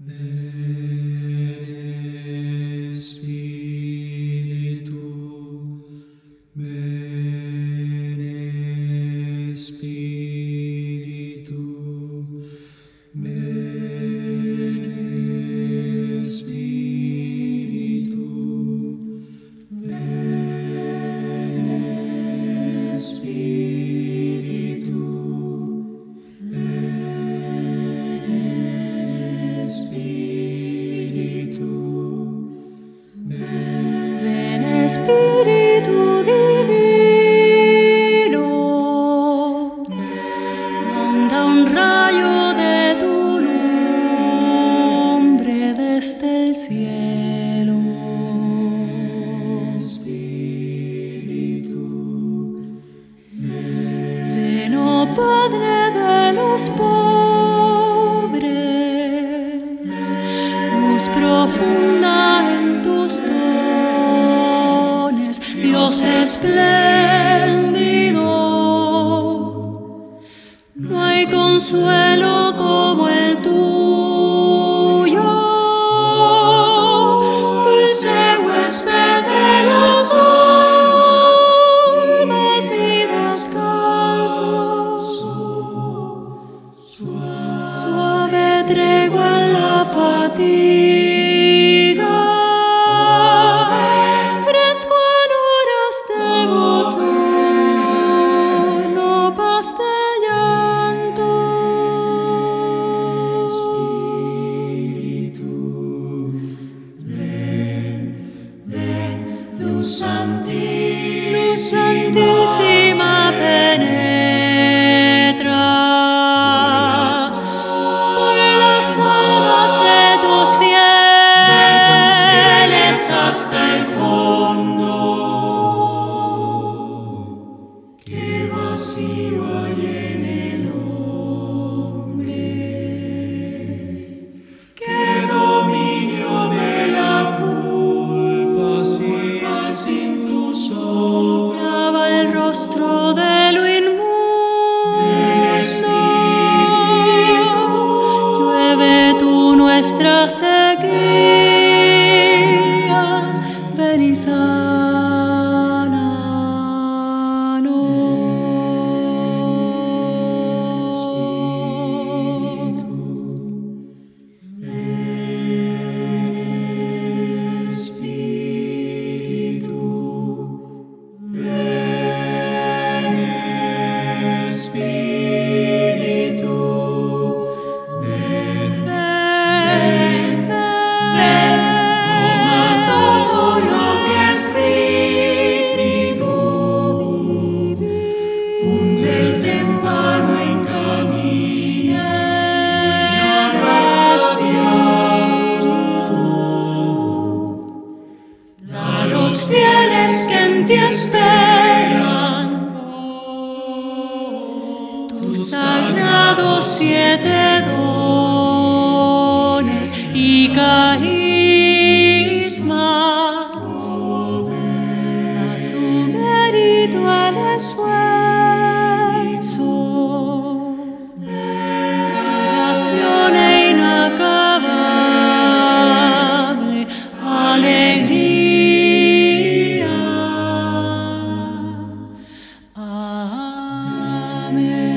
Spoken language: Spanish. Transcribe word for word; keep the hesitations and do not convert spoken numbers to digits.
Ven Espíritu, ven Espíritu, ven Espíritu, ven Espíritu, ven Espíritu, Ven Espíritu divino, manda un rayo de tu nombre desde el cielo. Espíritu, Ven, oh Padre de los pobres, luz profunda en tus dones, Dios espléndido. No hay consuelo como el tuyo, dulce huésped de los almas, mi descanso, suave tregua en la fatiga, fresco en horas de botono, paz del llanto. Espíritu, ven, ven, luz santísima, Luz santísima penetra por las almas de tus fieles hasta el fondo. Qué vacío hay en el hombre, qué dominio de la culpa sin, sin tu sombra. Lava el rostro de lo inmundo, llueve tú nuestra sequía, ven y Espíritu, ven Espíritu, ven, ven, ven, toma todo lo que Espíritu funde el témpano en a los fieles que en ti esperan tus sagrados siete dones y carismas. a su mérito el esfuerzo, salvación e inacabable alegría. Amén.